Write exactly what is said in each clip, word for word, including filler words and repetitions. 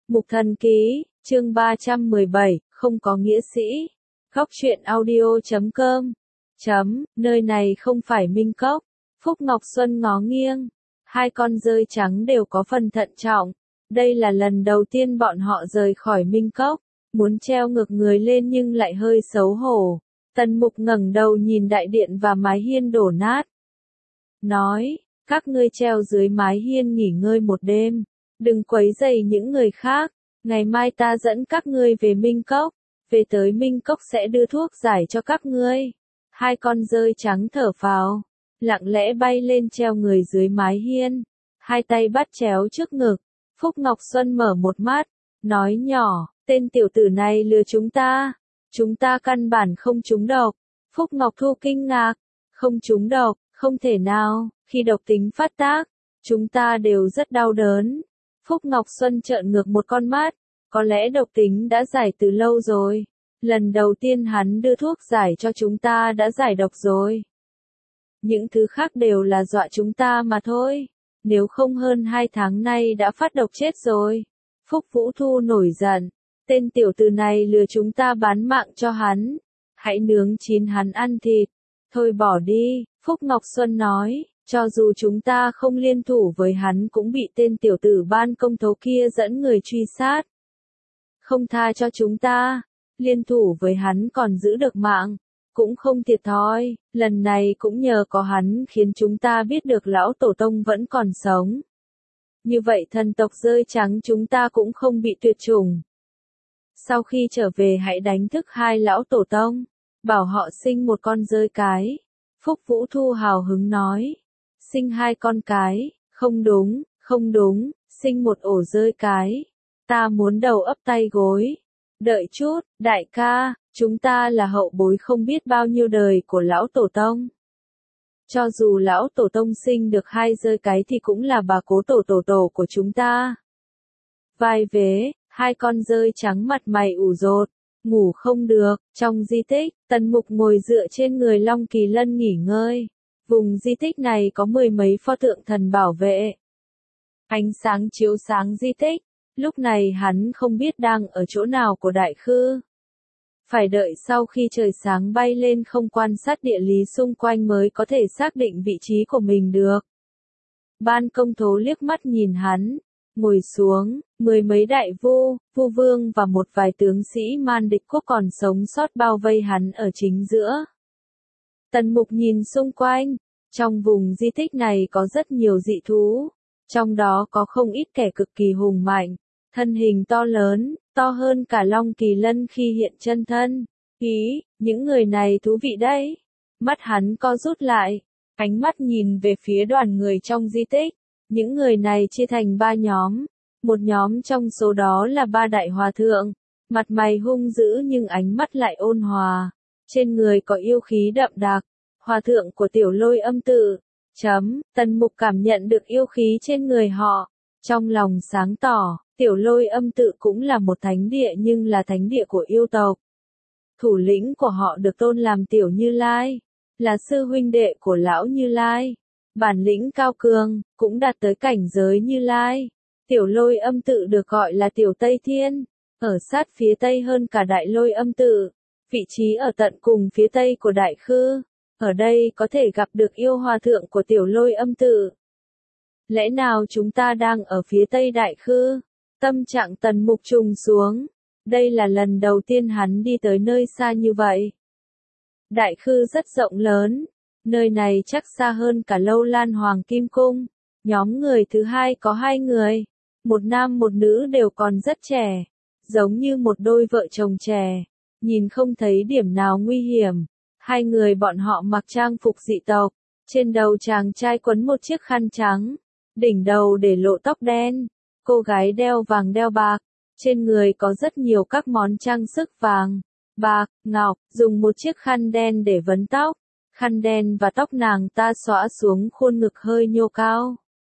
Mục Thần Ký, chương ba trăm mười bảy, không có nghĩa sĩ. Góc truyện audio chấm com. Chấm, nơi này không phải Minh Cốc. Phúc Ngọc Xuân ngó nghiêng. Hai con dơi trắng đều có phần thận trọng. Đây là lần đầu tiên bọn họ rời khỏi Minh Cốc. Muốn treo ngược người lên nhưng lại hơi xấu hổ. Tần Mục ngẩng đầu nhìn đại điện và mái hiên đổ nát. Nói, các ngươi treo dưới mái hiên nghỉ ngơi một đêm. Đừng quấy rầy những người khác. Ngày mai ta dẫn các ngươi về Minh Cốc. Về tới Minh Cốc sẽ đưa thuốc giải cho các ngươi. Hai con dơi trắng thở phào. Lặng lẽ bay lên treo người dưới mái hiên. Hai tay bắt chéo trước ngực. Phúc Ngọc Xuân mở một mắt. Nói nhỏ, tên tiểu tử này lừa chúng ta. Chúng ta căn bản không trúng độc. Phúc Ngọc Thu kinh ngạc. Không trúng độc, không thể nào. Khi độc tính phát tác, chúng ta đều rất đau đớn. Phúc Ngọc Xuân trợn ngược một con mắt. Có lẽ độc tính đã giải từ lâu rồi. Lần đầu tiên hắn đưa thuốc giải cho chúng ta đã giải độc rồi. Những thứ khác đều là dọa chúng ta mà thôi. Nếu không hơn hai tháng nay đã phát độc chết rồi. Phúc Vũ Thu nổi giận. Tên tiểu tử này lừa chúng ta bán mạng cho hắn. Hãy nướng chín hắn ăn thịt. Thôi bỏ đi, Phúc Ngọc Xuân nói. Cho dù chúng ta không liên thủ với hắn cũng bị tên tiểu tử ban công thấu kia dẫn người truy sát. Không tha cho chúng ta. Liên thủ với hắn còn giữ được mạng. Cũng không thiệt thòi. Lần này cũng nhờ có hắn khiến chúng ta biết được lão tổ tông vẫn còn sống. Như vậy thần tộc dơi trắng chúng ta cũng không bị tuyệt chủng. Sau khi trở về hãy đánh thức hai lão tổ tông. Bảo họ sinh một con dơi cái. Phúc Vũ Thu hào hứng nói. Sinh hai con cái. Không đúng, không đúng. Sinh một ổ dơi cái. Ta muốn đầu ấp tay gối. Đợi chút, đại ca, chúng ta là hậu bối không biết bao nhiêu đời của lão tổ tông. Cho dù lão tổ tông sinh được hai dơi cái thì cũng là bà cố tổ tổ tổ của chúng ta. Vai vế, hai con dơi trắng mặt mày ủ rột, ngủ không được. Trong di tích, Tần Mục ngồi dựa trên người Long Kỳ Lân nghỉ ngơi. Vùng di tích này có mười mấy pho tượng thần bảo vệ. Ánh sáng chiếu sáng di tích. Lúc này hắn không biết đang ở chỗ nào của Đại Khư. Phải đợi sau khi trời sáng bay lên không quan sát địa lý xung quanh mới có thể xác định vị trí của mình được. Ban công thố liếc mắt nhìn hắn, ngồi xuống, mười mấy đại vu, vu vương và một vài tướng sĩ man địch quốc còn sống sót bao vây hắn ở chính giữa. Tần Mục nhìn xung quanh, trong vùng di tích này có rất nhiều dị thú. Trong đó có không ít kẻ cực kỳ hùng mạnh, thân hình to lớn, to hơn cả Long Kỳ Lân khi hiện chân thân. Ý, những người này thú vị đấy. Mắt hắn co rút lại, ánh mắt nhìn về phía đoàn người trong di tích. Những người này chia thành ba nhóm. Một nhóm trong số đó là ba đại hòa thượng. Mặt mày hung dữ nhưng ánh mắt lại ôn hòa. Trên người có yêu khí đậm đặc. Hòa thượng của Tiểu Lôi Âm Tự. Chấm, Tần Mục cảm nhận được yêu khí trên người họ. Trong lòng sáng tỏ, Tiểu Lôi Âm Tự cũng là một thánh địa nhưng là thánh địa của yêu tộc. Thủ lĩnh của họ được tôn làm Tiểu Như Lai, là sư huynh đệ của lão Như Lai. Bản lĩnh cao cường, cũng đạt tới cảnh giới Như Lai. Tiểu Lôi Âm Tự được gọi là Tiểu Tây Thiên, ở sát phía tây hơn cả Đại Lôi Âm Tự. Vị trí ở tận cùng phía tây của Đại Khư. Ở đây có thể gặp được yêu hòa thượng của Tiểu Lôi Âm Tự. Lẽ nào chúng ta đang ở phía tây Đại Khư? Tâm trạng Tần Mục trùng xuống. Đây là lần đầu tiên hắn đi tới nơi xa như vậy. Đại Khư rất rộng lớn. Nơi này chắc xa hơn cả Lâu Lan Hoàng Kim Cung. Nhóm người thứ hai có hai người. Một nam một nữ đều còn rất trẻ. Giống như một đôi vợ chồng trẻ. Nhìn không thấy điểm nào nguy hiểm. Hai người bọn họ mặc trang phục dị tộc. Trên đầu chàng trai quấn một chiếc khăn trắng. Đỉnh đầu để lộ tóc đen. Cô gái đeo vàng đeo bạc. Trên người có rất nhiều các món trang sức vàng, bạc, ngọc. Dùng một chiếc khăn đen để vấn tóc. Khăn đen và tóc nàng ta xõa xuống khuôn ngực hơi nhô cao.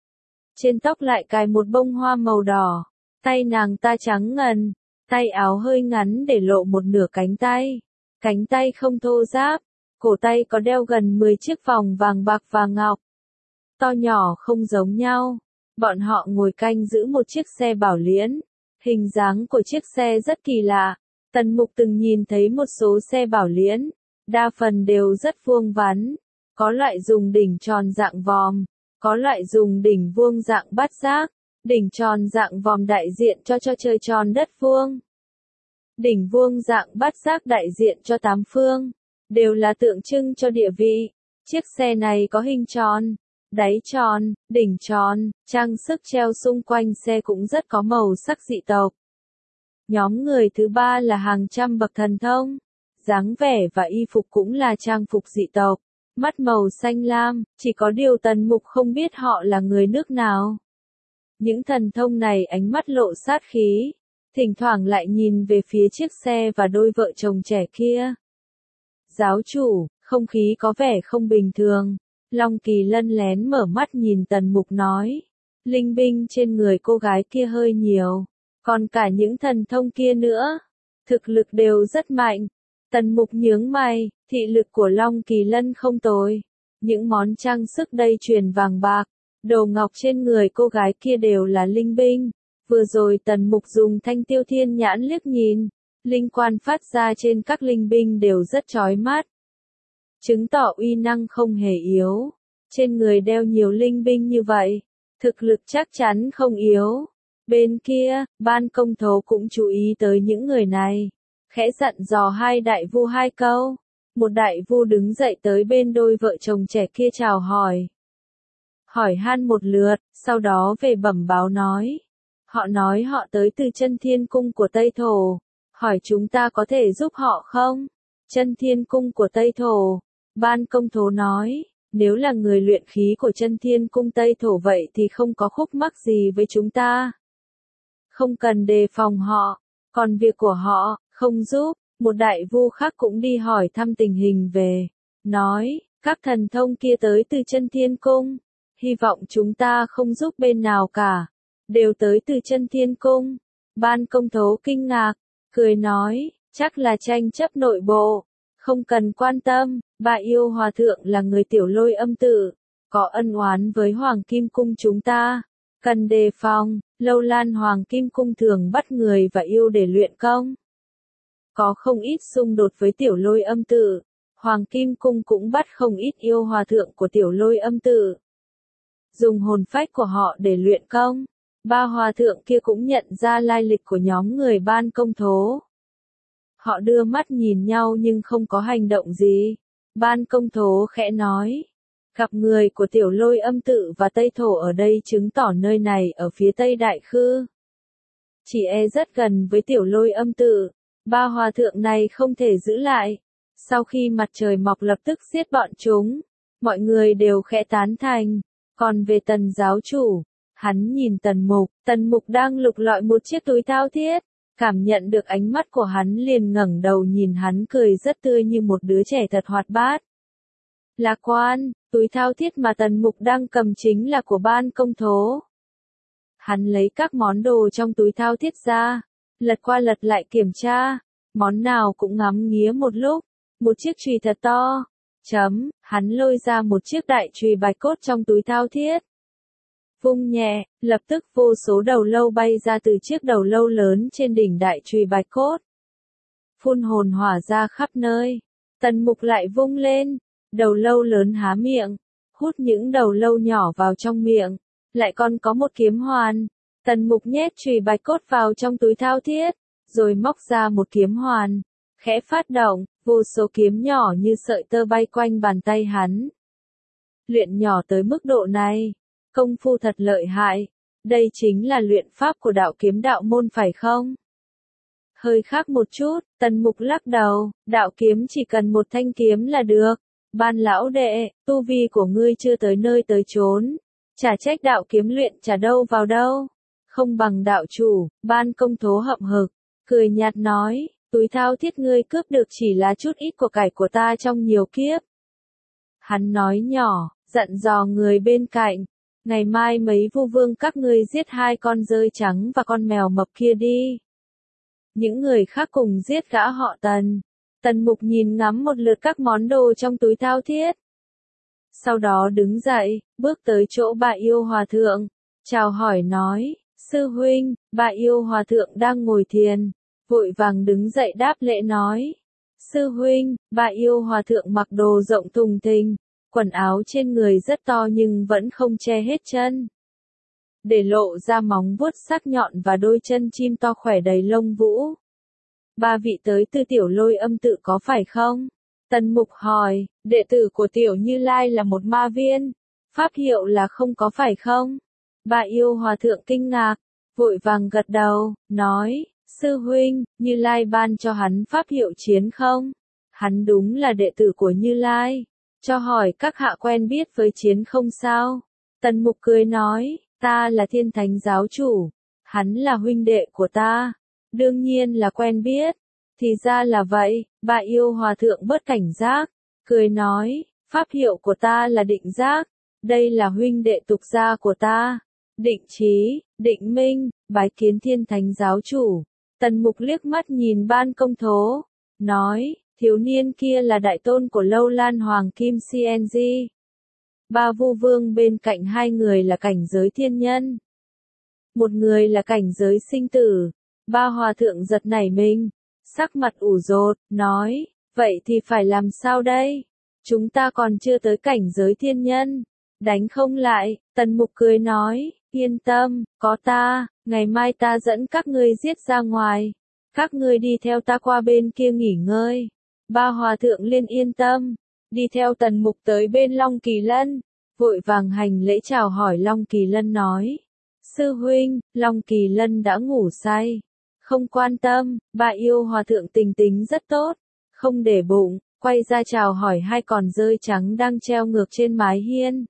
Trên tóc lại cài một bông hoa màu đỏ. Tay nàng ta trắng ngần. Tay áo hơi ngắn để lộ một nửa cánh tay. Cánh tay không thô ráp. Cổ tay có đeo gần mười chiếc vòng vàng bạc và ngọc. To nhỏ không giống nhau. Bọn họ ngồi canh giữ một chiếc xe bảo liễn. Hình dáng của chiếc xe rất kỳ lạ. Tần Mục từng nhìn thấy một số xe bảo liễn, đa phần đều rất vuông vắn, có loại dùng đỉnh tròn dạng vòm, có loại dùng đỉnh vuông dạng bát giác, đỉnh tròn dạng vòm đại diện cho cho trời tròn đất vuông. Đỉnh vuông dạng bát giác đại diện cho tám phương, đều là tượng trưng cho địa vị. Chiếc xe này có hình tròn, đáy tròn, đỉnh tròn, trang sức treo xung quanh xe cũng rất có màu sắc dị tộc. Nhóm người thứ ba là hàng trăm bậc thần thông, dáng vẻ và y phục cũng là trang phục dị tộc, mắt màu xanh lam, chỉ có điều Tần Mục không biết họ là người nước nào. Những thần thông này ánh mắt lộ sát khí, thỉnh thoảng lại nhìn về phía chiếc xe và đôi vợ chồng trẻ kia. Giáo chủ, không khí có vẻ không bình thường. Long Kỳ Lân lén mở mắt nhìn Tần Mục nói. Linh binh trên người cô gái kia hơi nhiều, còn cả những thần thông kia nữa. Thực lực đều rất mạnh. Tần Mục nhướng mày, thị lực của Long Kỳ Lân không tồi. Những món trang sức dây chuyền vàng bạc, đồ ngọc trên người cô gái kia đều là linh binh. Vừa rồi Tần Mục dùng thanh tiêu thiên nhãn liếc nhìn, linh quan phát ra trên các linh binh đều rất chói mắt. Chứng tỏ uy năng không hề yếu. Trên người đeo nhiều linh binh như vậy, thực lực chắc chắn không yếu. Bên kia, Ban Công Thố cũng chú ý tới những người này, khẽ dặn dò hai đại vu hai câu. Một đại vu đứng dậy tới bên đôi vợ chồng trẻ kia chào hỏi. Hỏi han một lượt, sau đó về bẩm báo nói. Họ nói họ tới từ Chân Thiên Cung của Tây Thổ, hỏi chúng ta có thể giúp họ không? Chân Thiên Cung của Tây Thổ, Ban Công Thố nói, nếu là người luyện khí của Chân Thiên Cung Tây Thổ vậy thì không có khúc mắc gì với chúng ta. Không cần đề phòng họ, còn việc của họ, không giúp. Một đại vu khác cũng đi hỏi thăm tình hình về, nói, các thần thông kia tới từ Chân Thiên Cung, hy vọng chúng ta không giúp bên nào cả, đều tới từ Chân Thiên Cung. Ban Công Thố kinh ngạc, cười nói, chắc là tranh chấp nội bộ, không cần quan tâm. Bà Yêu Hòa Thượng là người Tiểu Lôi Âm tự, có ân oán với Hoàng Kim Cung chúng ta, cần đề phòng. Lâu Lan Hoàng Kim Cung thường bắt người và yêu để luyện công, có không ít xung đột với Tiểu Lôi Âm tự. Hoàng Kim Cung cũng bắt không ít yêu hòa thượng của Tiểu Lôi Âm tự, dùng hồn phách của họ để luyện công. Ba hòa thượng kia cũng nhận ra lai lịch của nhóm người Ban Công Thố. Họ đưa mắt nhìn nhau nhưng không có hành động gì. Ban Công Thố khẽ nói, gặp người của Tiểu Lôi Âm tự và Tây Thổ ở đây chứng tỏ nơi này ở phía Tây Đại Khư, chỉ e rất gần với Tiểu Lôi Âm tự. Ba hòa thượng này không thể giữ lại. Sau khi mặt trời mọc lập tức giết bọn chúng. Mọi người đều khẽ tán thành. Còn về Tần giáo chủ, hắn nhìn Tần Mục, Tần Mục đang lục lọi một chiếc túi thao thiết, cảm nhận được ánh mắt của hắn liền ngẩng đầu nhìn hắn cười rất tươi như một đứa trẻ thật hoạt bát. Lạc Quan, túi thao thiết mà Tần Mục đang cầm chính là của Ban Công Thố. Hắn lấy các món đồ trong túi thao thiết ra, lật qua lật lại kiểm tra, món nào cũng ngắm nghía một lúc. Một chiếc chùy thật to. Chấm, hắn lôi ra một chiếc đại chùy bạch cốt trong túi thao thiết. Vung nhẹ, lập tức vô số đầu lâu bay ra từ chiếc đầu lâu lớn trên đỉnh đại chùy bạch cốt. Phun hồn hỏa ra khắp nơi. Tần Mục lại vung lên, đầu lâu lớn há miệng, hút những đầu lâu nhỏ vào trong miệng. Lại còn có một kiếm hoàn. Tần Mục nhét chùy bạch cốt vào trong túi thao thiết, rồi móc ra một kiếm hoàn, khẽ phát động, vô số kiếm nhỏ như sợi tơ bay quanh bàn tay hắn. Luyện nhỏ tới mức độ này, công phu thật lợi hại, đây chính là luyện pháp của đạo kiếm đạo môn phải không? Hơi khác một chút, Tần Mục lắc đầu, đạo kiếm chỉ cần một thanh kiếm là được. Ban lão đệ, tu vi của ngươi chưa tới nơi tới chốn, chả trách đạo kiếm luyện chả đâu vào đâu. Không bằng đạo chủ. Ban Công Thố hậm hực, cười nhạt nói, túi thao thiết ngươi cướp được chỉ là chút ít của cải của ta trong nhiều kiếp. Hắn nói nhỏ, dặn dò người bên cạnh, ngày mai mấy vu vương các ngươi giết hai con dơi trắng và con mèo mập kia đi. Những người khác cùng giết gã họ Tần. Tần Mục nhìn ngắm một lượt các món đồ trong túi thao thiết. Sau đó đứng dậy, bước tới chỗ Bà Yêu Hòa Thượng, chào hỏi nói, Sư huynh, bà yêu hòa thượng đang ngồi thiền, vội vàng đứng dậy đáp lễ nói. Sư huynh, bà yêu hòa thượng mặc đồ rộng thùng thình, quần áo trên người rất to nhưng vẫn không che hết chân, để lộ ra móng vuốt sắc nhọn và đôi chân chim to khỏe đầy lông vũ. Ba vị tới từ Tiểu Lôi Âm tự có phải không? Tần Mục hỏi, đệ tử của Tiểu Như Lai là một ma viên, pháp hiệu là không có phải không? Bà yêu hòa thượng kinh ngạc, vội vàng gật đầu, nói, sư huynh, Như Lai ban cho hắn pháp hiệu Chiến không? Hắn đúng là đệ tử của Như Lai, cho hỏi các hạ quen biết với Chiến không sao? Tần Mục cười nói, ta là Thiên Thánh giáo chủ, hắn là huynh đệ của ta, đương nhiên là quen biết. Thì ra là vậy, bà yêu hòa thượng bớt cảnh giác, cười nói, pháp hiệu của ta là Định Giác, đây là huynh đệ tục gia của ta. Định Chí, Định Minh, bái kiến Thiên Thánh giáo chủ. Tần Mục liếc mắt nhìn Ban Công Thố, nói, thiếu niên kia là đại tôn của Lâu Lan Hoàng Kim xê en giê. Ba vu vương bên cạnh hai người là cảnh giới thiên nhân, một người là cảnh giới sinh tử. Ba hòa thượng giật nảy mình, sắc mặt ủ rột, nói, vậy thì phải làm sao đây? Chúng ta còn chưa tới cảnh giới thiên nhân, đánh không lại. Tần Mục cười nói, yên tâm, có ta, ngày mai ta dẫn các ngươi giết ra ngoài, các ngươi đi theo ta qua bên kia nghỉ ngơi. Ba hòa thượng liên yên tâm, đi theo Tần Mục tới bên Long Kỳ Lân, vội vàng hành lễ chào hỏi. Long Kỳ Lân nói, sư huynh, Long Kỳ Lân đã ngủ say, không quan tâm. Bà yêu hòa thượng tình tính rất tốt, không để bụng, quay ra chào hỏi hai con dơi trắng đang treo ngược trên mái hiên.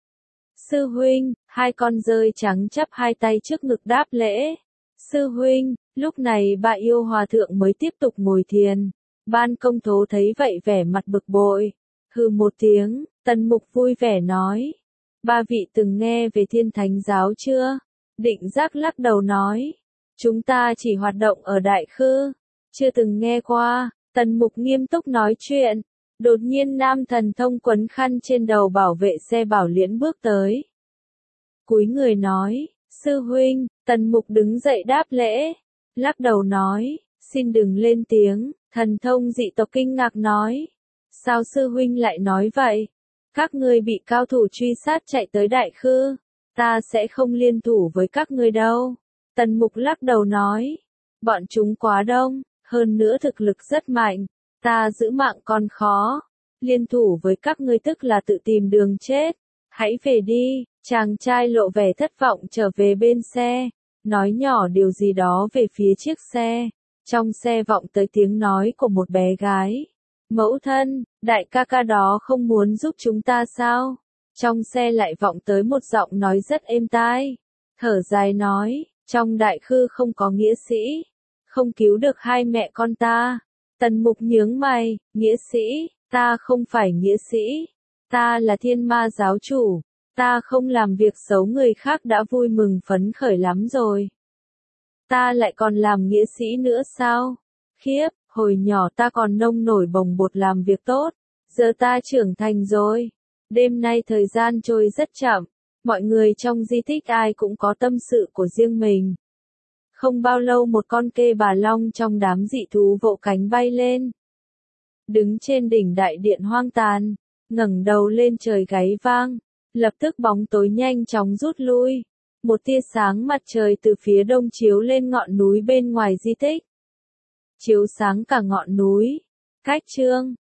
Sư huynh, hai con dơi trắng chắp hai tay trước ngực đáp lễ. Sư huynh, lúc này bà yêu hòa thượng mới tiếp tục ngồi thiền. Ban Công Thố thấy vậy vẻ mặt bực bội, hừ một tiếng. Tần Mục vui vẻ nói, ba vị từng nghe về Thiên Thánh giáo chưa? Định Giác lắc đầu nói, chúng ta chỉ hoạt động ở Đại Khư, chưa từng nghe qua. Tần Mục nghiêm túc nói chuyện, đột nhiên nam thần thông quấn khăn trên đầu bảo vệ xe Bảo Liễn bước tới, cúi người nói, sư huynh. Tần Mục đứng dậy đáp lễ, lắc đầu nói, xin đừng lên tiếng. Thần thông dị tộc kinh ngạc nói, sao sư huynh lại nói vậy? Các ngươi bị cao thủ truy sát chạy tới Đại Khư, ta sẽ không liên thủ với các ngươi đâu. Tần Mục lắc đầu nói, bọn chúng quá đông, hơn nữa thực lực rất mạnh, ta giữ mạng còn khó, liên thủ với các ngươi tức là tự tìm đường chết. Hãy về đi. Chàng trai lộ vẻ thất vọng trở về bên xe, nói nhỏ điều gì đó về phía chiếc xe. Trong xe vọng tới tiếng nói của một bé gái, mẫu thân, đại ca ca đó không muốn giúp chúng ta sao? Trong xe lại vọng tới một giọng nói rất êm tai, thở dài nói, trong Đại Khư không có nghĩa sĩ, không cứu được hai mẹ con ta. Tần Mục nhướng mày, nghĩa sĩ, ta không phải nghĩa sĩ, ta là Thiên Ma giáo chủ, ta không làm việc xấu người khác đã vui mừng phấn khởi lắm rồi. Ta lại còn làm nghĩa sĩ nữa sao? Khiếp, hồi nhỏ ta còn nông nổi bồng bột làm việc tốt, giờ ta trưởng thành rồi. Đêm nay thời gian trôi rất chậm, mọi người trong di tích ai cũng có tâm sự của riêng mình. Không bao lâu một con kê bà long trong đám dị thú vỗ cánh bay lên, đứng trên đỉnh đại điện hoang tàn, ngẩng đầu lên trời gáy vang, lập tức bóng tối nhanh chóng rút lui. Một tia sáng mặt trời từ phía đông chiếu lên ngọn núi bên ngoài di tích, chiếu sáng cả ngọn núi. Cách chương